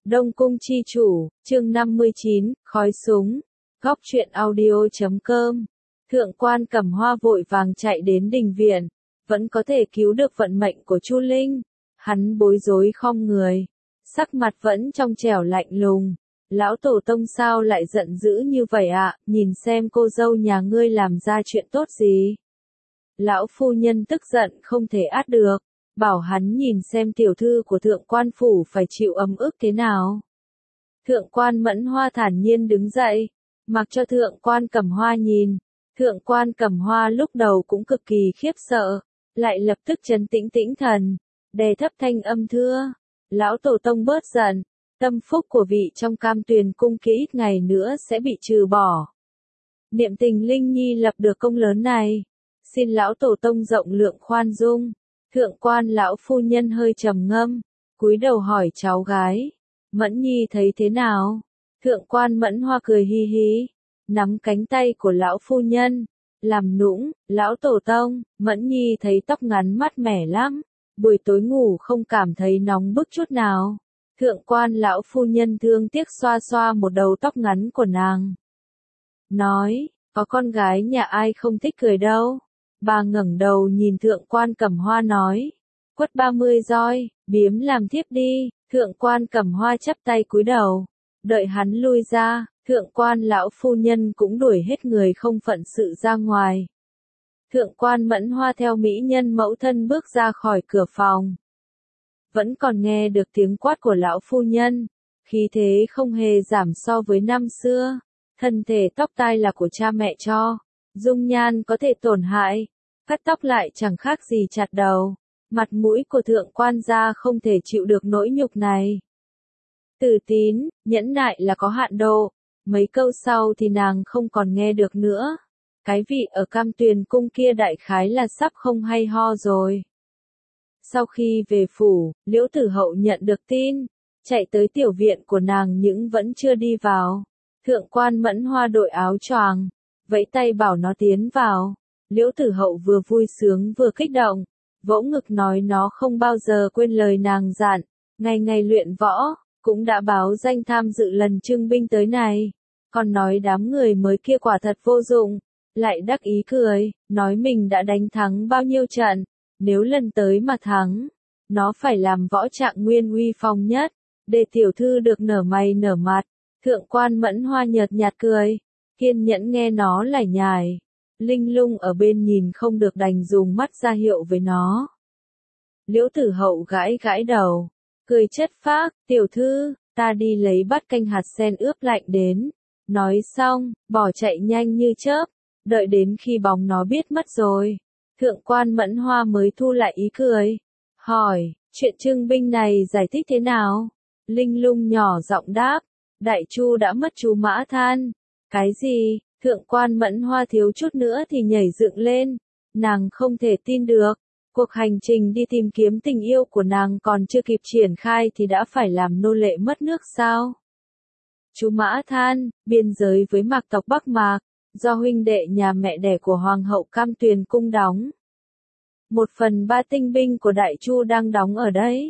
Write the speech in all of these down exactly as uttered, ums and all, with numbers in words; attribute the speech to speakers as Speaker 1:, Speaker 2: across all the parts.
Speaker 1: Đông Cung chi chủ, chương năm mươi chín, khói súng. Góc truyện audio chấm com. Thượng quan Cẩm Hoa vội vàng chạy đến đình viện, vẫn có thể cứu được vận mệnh của Chu Linh. Hắn bối rối khom người, sắc mặt vẫn trong trẻo lạnh lùng. Lão tổ tông sao lại giận dữ như vậy ạ, à? Nhìn xem cô dâu nhà ngươi làm ra chuyện tốt gì. Lão phu nhân tức giận không thể át được, bảo hắn nhìn xem tiểu thư của thượng quan phủ phải chịu ấm ức thế nào. Thượng quan Mẫn Hoa thản nhiên đứng dậy, mặc cho thượng quan Cẩm Hoa nhìn. Thượng quan Cẩm Hoa lúc đầu cũng cực kỳ khiếp sợ, lại lập tức trấn tĩnh tĩnh thần, đè thấp thanh âm thưa. Lão tổ tông bớt giận, tâm phúc của vị trong Cam Tuyền cung kia ít ngày nữa sẽ bị trừ bỏ. Niệm Tình Linh Nhi lập được công lớn này, xin lão tổ tông rộng lượng khoan dung. Thượng quan lão phu nhân hơi trầm ngâm, cúi đầu hỏi cháu gái, Mẫn Nhi thấy thế nào? Thượng quan Mẫn Hoa cười hi hi, nắm cánh tay của lão phu nhân, làm nũng, lão tổ tông, Mẫn Nhi thấy tóc ngắn mát mẻ lắm, buổi tối ngủ không cảm thấy nóng bức chút nào. Thượng quan lão phu nhân thương tiếc xoa xoa một đầu tóc ngắn của nàng. Nói, có con gái nhà ai không thích cười đâu. Bà ngẩng đầu nhìn thượng quan Cẩm Hoa nói, quất ba mươi roi, biếm làm thiếp đi. Thượng quan Cẩm Hoa chắp tay cúi đầu, đợi hắn lui ra, thượng quan lão phu nhân cũng đuổi hết người không phận sự ra ngoài. Thượng quan Mẫn Hoa theo mỹ nhân mẫu thân bước ra khỏi cửa phòng. Vẫn còn nghe được tiếng quát của lão phu nhân, khí thế không hề giảm so với năm xưa, thân thể tóc tai là của cha mẹ cho, dung nhan có thể tổn hại, cắt tóc lại chẳng khác gì chặt đầu, mặt mũi của thượng quan gia không thể chịu được nỗi nhục này. Tử Tín, nhẫn nại là có hạn độ, mấy câu sau thì nàng không còn nghe được nữa. Cái vị ở Cam Tuyền cung kia đại khái là sắp không hay ho rồi. Sau khi về phủ, Liễu Tử Hậu nhận được tin, chạy tới tiểu viện của nàng nhưng vẫn chưa đi vào. Thượng quan Mẫn Hoa đội áo choàng, vẫy tay bảo nó tiến vào. Liễu Tử Hậu vừa vui sướng vừa kích động, vỗ ngực nói nó không bao giờ quên lời nàng dặn, ngày ngày luyện võ, cũng đã báo danh tham dự lần trưng binh tới này. Còn nói đám người mới kia quả thật vô dụng, lại đắc ý cười, nói mình đã đánh thắng bao nhiêu trận, nếu lần tới mà thắng, nó phải làm võ trạng nguyên uy phong nhất, để tiểu thư được nở mày nở mặt. Thượng quan Mẫn Hoa nhợt nhạt cười, kiên nhẫn nghe nó lải nhải. Linh Lung ở bên nhìn không được đành dùng mắt ra hiệu với nó. Liễu Tử Hậu gãi gãi đầu, cười chất phác, tiểu thư, ta đi lấy bát canh hạt sen ướp lạnh đến. Nói xong, bỏ chạy nhanh như chớp, đợi đến khi bóng nó biết mất rồi. Thượng quan Mẫn Hoa mới thu lại ý cười, hỏi, chuyện trưng binh này giải thích thế nào? Linh Lung nhỏ giọng đáp, Đại Chu đã mất chú Mã Than. Cái gì? Thượng quan Mẫn Hoa thiếu chút nữa thì nhảy dựng lên, nàng không thể tin được, cuộc hành trình đi tìm kiếm tình yêu của nàng còn chưa kịp triển khai thì đã phải làm nô lệ mất nước sao? Chú Mã Than, biên giới với Mạc tộc Bắc Mạc, do huynh đệ nhà mẹ đẻ của Hoàng hậu Cam Tuyền cung đóng. Một phần ba tinh binh của Đại Chu đang đóng ở đấy.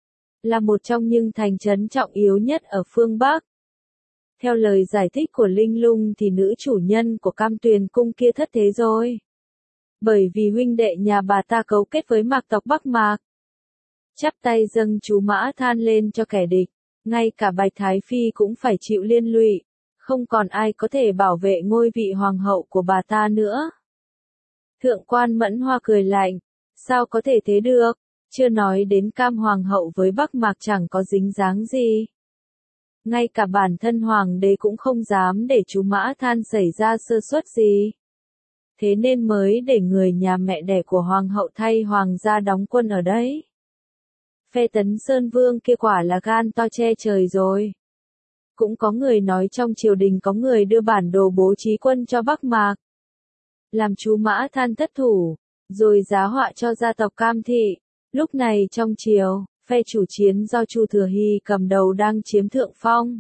Speaker 1: Là một trong những thành trấn trọng yếu nhất ở phương Bắc. Theo lời giải thích của Linh Lung thì nữ chủ nhân của Cam Tuyền cung kia thất thế rồi. Bởi vì huynh đệ nhà bà ta cấu kết với Mạc tộc Bắc Mạc. Chắp tay dâng chú Mã Than lên cho kẻ địch, ngay cả Bạch Thái Phi cũng phải chịu liên lụy, không còn ai có thể bảo vệ ngôi vị hoàng hậu của bà ta nữa. Thượng quan Mẫn Hoa cười lạnh, sao có thể thế được, chưa nói đến Cam hoàng hậu với Bắc Mạc chẳng có dính dáng gì. Ngay cả bản thân hoàng đế cũng không dám để chú Mã Than xảy ra sơ suất gì. Thế nên mới để người nhà mẹ đẻ của hoàng hậu thay hoàng gia đóng quân ở đấy. Phe Tấn Sơn Vương kia quả là gan to che trời rồi. Cũng có người nói trong triều đình có người đưa bản đồ bố trí quân cho Bắc Mạc. Làm chú Mã Than thất thủ, rồi giá họa cho gia tộc Cam Thị. Lúc này trong triều, phe chủ chiến do Chu Thừa Hy cầm đầu đang chiếm thượng phong.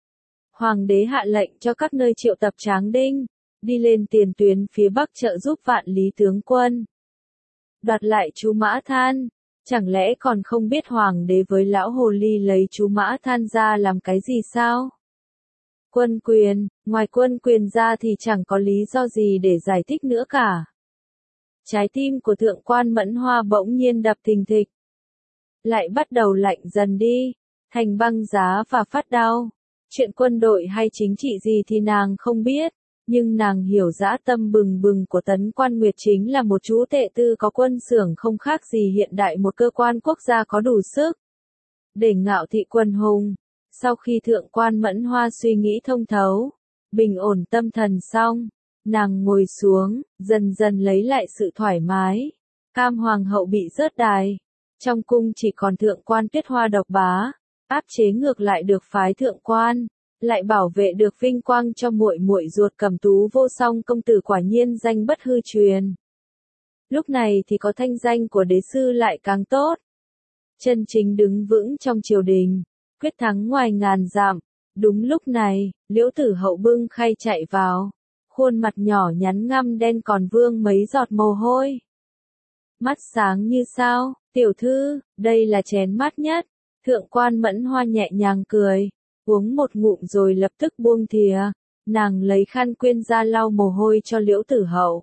Speaker 1: Hoàng đế hạ lệnh cho các nơi triệu tập tráng đinh, đi lên tiền tuyến phía Bắc trợ giúp Vạn Lý tướng quân. Đoạt lại chú Mã Than, Chẳng lẽ còn không biết hoàng đế với lão hồ ly lấy chú Mã Than ra làm cái gì sao? Quân quyền, ngoài quân quyền ra thì chẳng có lý do gì để giải thích nữa cả. Trái tim của thượng quan Mẫn Hoa bỗng nhiên đập thình thịch. Lại bắt đầu lạnh dần đi, thành băng giá và phát đau. Chuyện quân đội hay chính trị gì thì nàng không biết, nhưng nàng hiểu dã tâm bừng bừng của Tấn Quan Nguyệt chính là một chú tệ tư có quân xưởng không khác gì hiện đại một cơ quan quốc gia có đủ sức để ngạo thị quần hùng. Sau khi thượng quan Mẫn Hoa suy nghĩ thông thấu, bình ổn tâm thần xong, nàng ngồi xuống, dần dần lấy lại sự thoải mái. Cam hoàng hậu bị rớt đài, trong cung chỉ còn thượng quan Tuyết Hoa độc bá, áp chế ngược lại được phái thượng quan, lại bảo vệ được vinh quang cho muội muội ruột Cẩm Tú vô song công tử quả nhiên danh bất hư truyền. Lúc này thì có thanh danh của đế sư lại càng tốt. Chân chính đứng vững trong triều đình, quyết thắng ngoài ngàn dặm. Đúng lúc này, Liễu Tử Hậu bưng khay chạy vào, khuôn mặt nhỏ nhắn ngăm đen còn vương mấy giọt mồ hôi. Mắt sáng như sao, tiểu thư, đây là chén mát nhất. Thượng quan Mẫn Hoa nhẹ nhàng cười, uống một ngụm rồi lập tức buông thìa, nàng lấy khăn quyên ra lau mồ hôi cho Liễu Tử Hậu.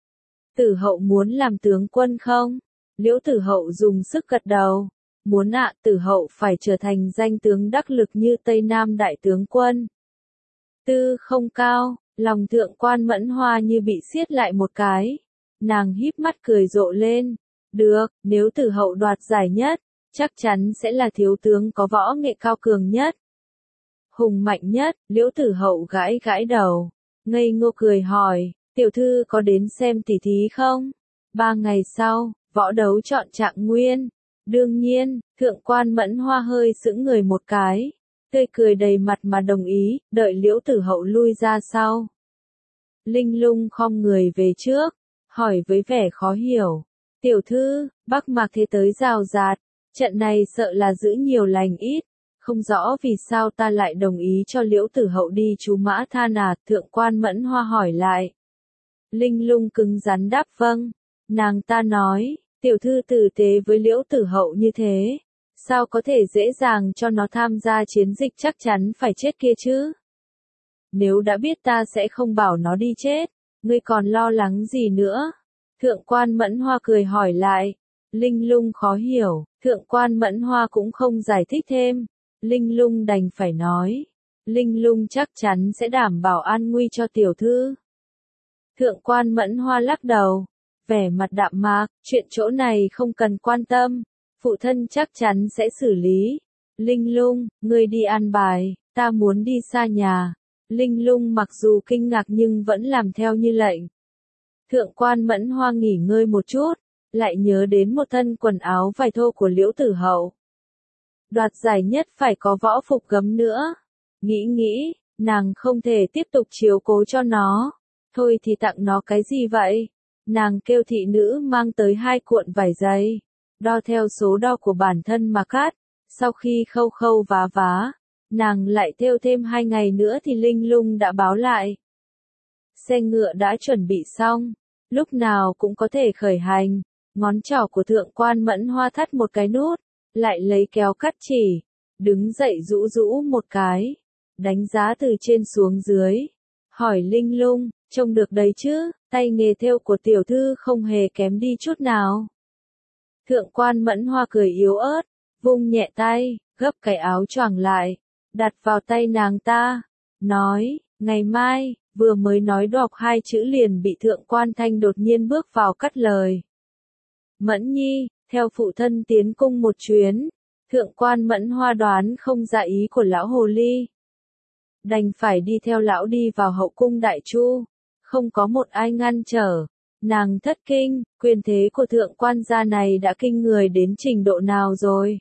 Speaker 1: Tử Hậu muốn làm tướng quân không? Liễu Tử Hậu dùng sức gật đầu. Muốn ạ, Tử Hậu phải trở thành danh tướng đắc lực như Tây Nam đại tướng quân. Tư không cao, lòng thượng quan Mẫn Hoa như bị siết lại một cái. Nàng híp mắt cười rộ lên. Được, nếu Tử Hậu đoạt giải nhất, chắc chắn sẽ là thiếu tướng có võ nghệ cao cường nhất. Hùng mạnh nhất, Liễu Tử Hậu gãi gãi đầu. Ngây ngô cười hỏi, tiểu thư có đến xem tỉ thí không? Ba ngày sau, võ đấu chọn trạng nguyên. Đương nhiên, thượng quan Mẫn Hoa hơi sững người một cái, tươi cười đầy mặt mà đồng ý, đợi Liễu Tử Hậu lui ra sau. Linh Lung khom người về trước, hỏi với vẻ khó hiểu, tiểu thư, Bắc Mạc thế tới rào rạt, trận này sợ là giữ nhiều lành ít, không rõ vì sao ta lại đồng ý cho Liễu Tử Hậu đi chú Mã Than à, thượng quan Mẫn Hoa hỏi lại. Linh Lung cứng rắn đáp vâng, nàng ta nói. Tiểu thư tử tế với Liễu Tử Hậu như thế, sao có thể dễ dàng cho nó tham gia chiến dịch chắc chắn phải chết kia chứ? Nếu đã biết ta sẽ không bảo nó đi chết, ngươi còn lo lắng gì nữa? Thượng quan Mẫn Hoa cười hỏi lại. Linh Lung khó hiểu, thượng quan Mẫn Hoa cũng không giải thích thêm. Linh Lung đành phải nói. Linh Lung chắc chắn sẽ đảm bảo an nguy cho tiểu thư. Thượng quan Mẫn Hoa lắc đầu. Vẻ mặt đạm mạc, chuyện chỗ này không cần quan tâm, phụ thân chắc chắn sẽ xử lý. Linh Lung, ngươi đi an bài, ta muốn đi xa nhà. Linh Lung mặc dù kinh ngạc nhưng vẫn làm theo như lệnh. Thượng quan Mẫn Hoa nghỉ ngơi một chút, lại nhớ đến một thân quần áo vải thô của Liễu Tử Hậu. Đoạt giải nhất phải có võ phục gấm nữa. Nghĩ nghĩ, nàng không thể tiếp tục chiếu cố cho nó. Thôi thì tặng nó cái gì vậy? Nàng kêu thị nữ mang tới hai cuộn vải dày, đo theo số đo của bản thân mà cắt, sau khi khâu khâu vá vá, nàng lại thêu thêm hai ngày nữa thì Linh Lung đã báo lại. Xe ngựa đã chuẩn bị xong, lúc nào cũng có thể khởi hành, ngón trỏ của thượng quan Mẫn Hoa thắt một cái nút, lại lấy kéo cắt chỉ, đứng dậy rũ rũ một cái, đánh giá từ trên xuống dưới, hỏi Linh Lung, trông được đấy chứ? Tay nghề thêu của tiểu thư không hề kém đi chút nào. Thượng quan Mẫn Hoa cười yếu ớt, vung nhẹ tay, gấp cái áo choàng lại, đặt vào tay nàng ta, nói, ngày mai, vừa mới nói đọc hai chữ liền bị thượng quan Thanh đột nhiên bước vào cắt lời. Mẫn Nhi, theo phụ thân tiến cung một chuyến, thượng quan Mẫn Hoa đoán không ra ý của lão hồ ly. Đành phải đi theo lão đi vào hậu cung Đại Chu. Không có một ai ngăn trở. Nàng thất kinh, quyền thế của thượng quan gia này đã kinh người đến trình độ nào rồi.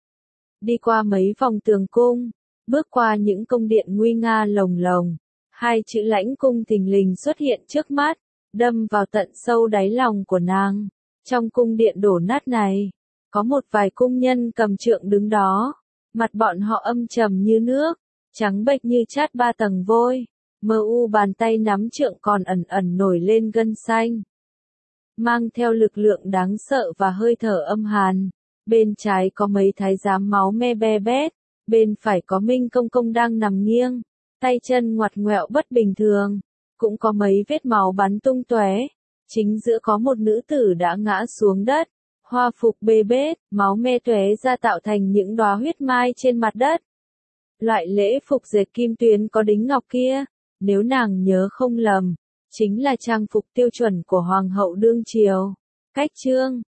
Speaker 1: Đi qua mấy vòng tường cung, bước qua những cung điện nguy nga lồng lồng, hai chữ lãnh cung thình lình xuất hiện trước mắt, đâm vào tận sâu đáy lòng của nàng. Trong cung điện đổ nát này, có một vài cung nhân cầm trượng đứng đó, mặt bọn họ âm trầm như nước, trắng bệch như chát ba tầng vôi. Mơ u bàn tay nắm trượng còn ẩn ẩn nổi lên gân xanh. Mang theo lực lượng đáng sợ và hơi thở âm hàn. Bên trái có mấy thái giám máu me be bét, bên phải có Minh Công Công đang nằm nghiêng, tay chân ngoặt ngoẹo bất bình thường, cũng có mấy vết máu bắn tung tóe. Chính giữa có một nữ tử đã ngã xuống đất, hoa phục bê bết, máu me tóe ra tạo thành những đóa huyết mai trên mặt đất. Loại lễ phục dệt kim tuyến có đính ngọc kia, nếu nàng nhớ không lầm, chính là trang phục tiêu chuẩn của Hoàng hậu đương triều. Cách chương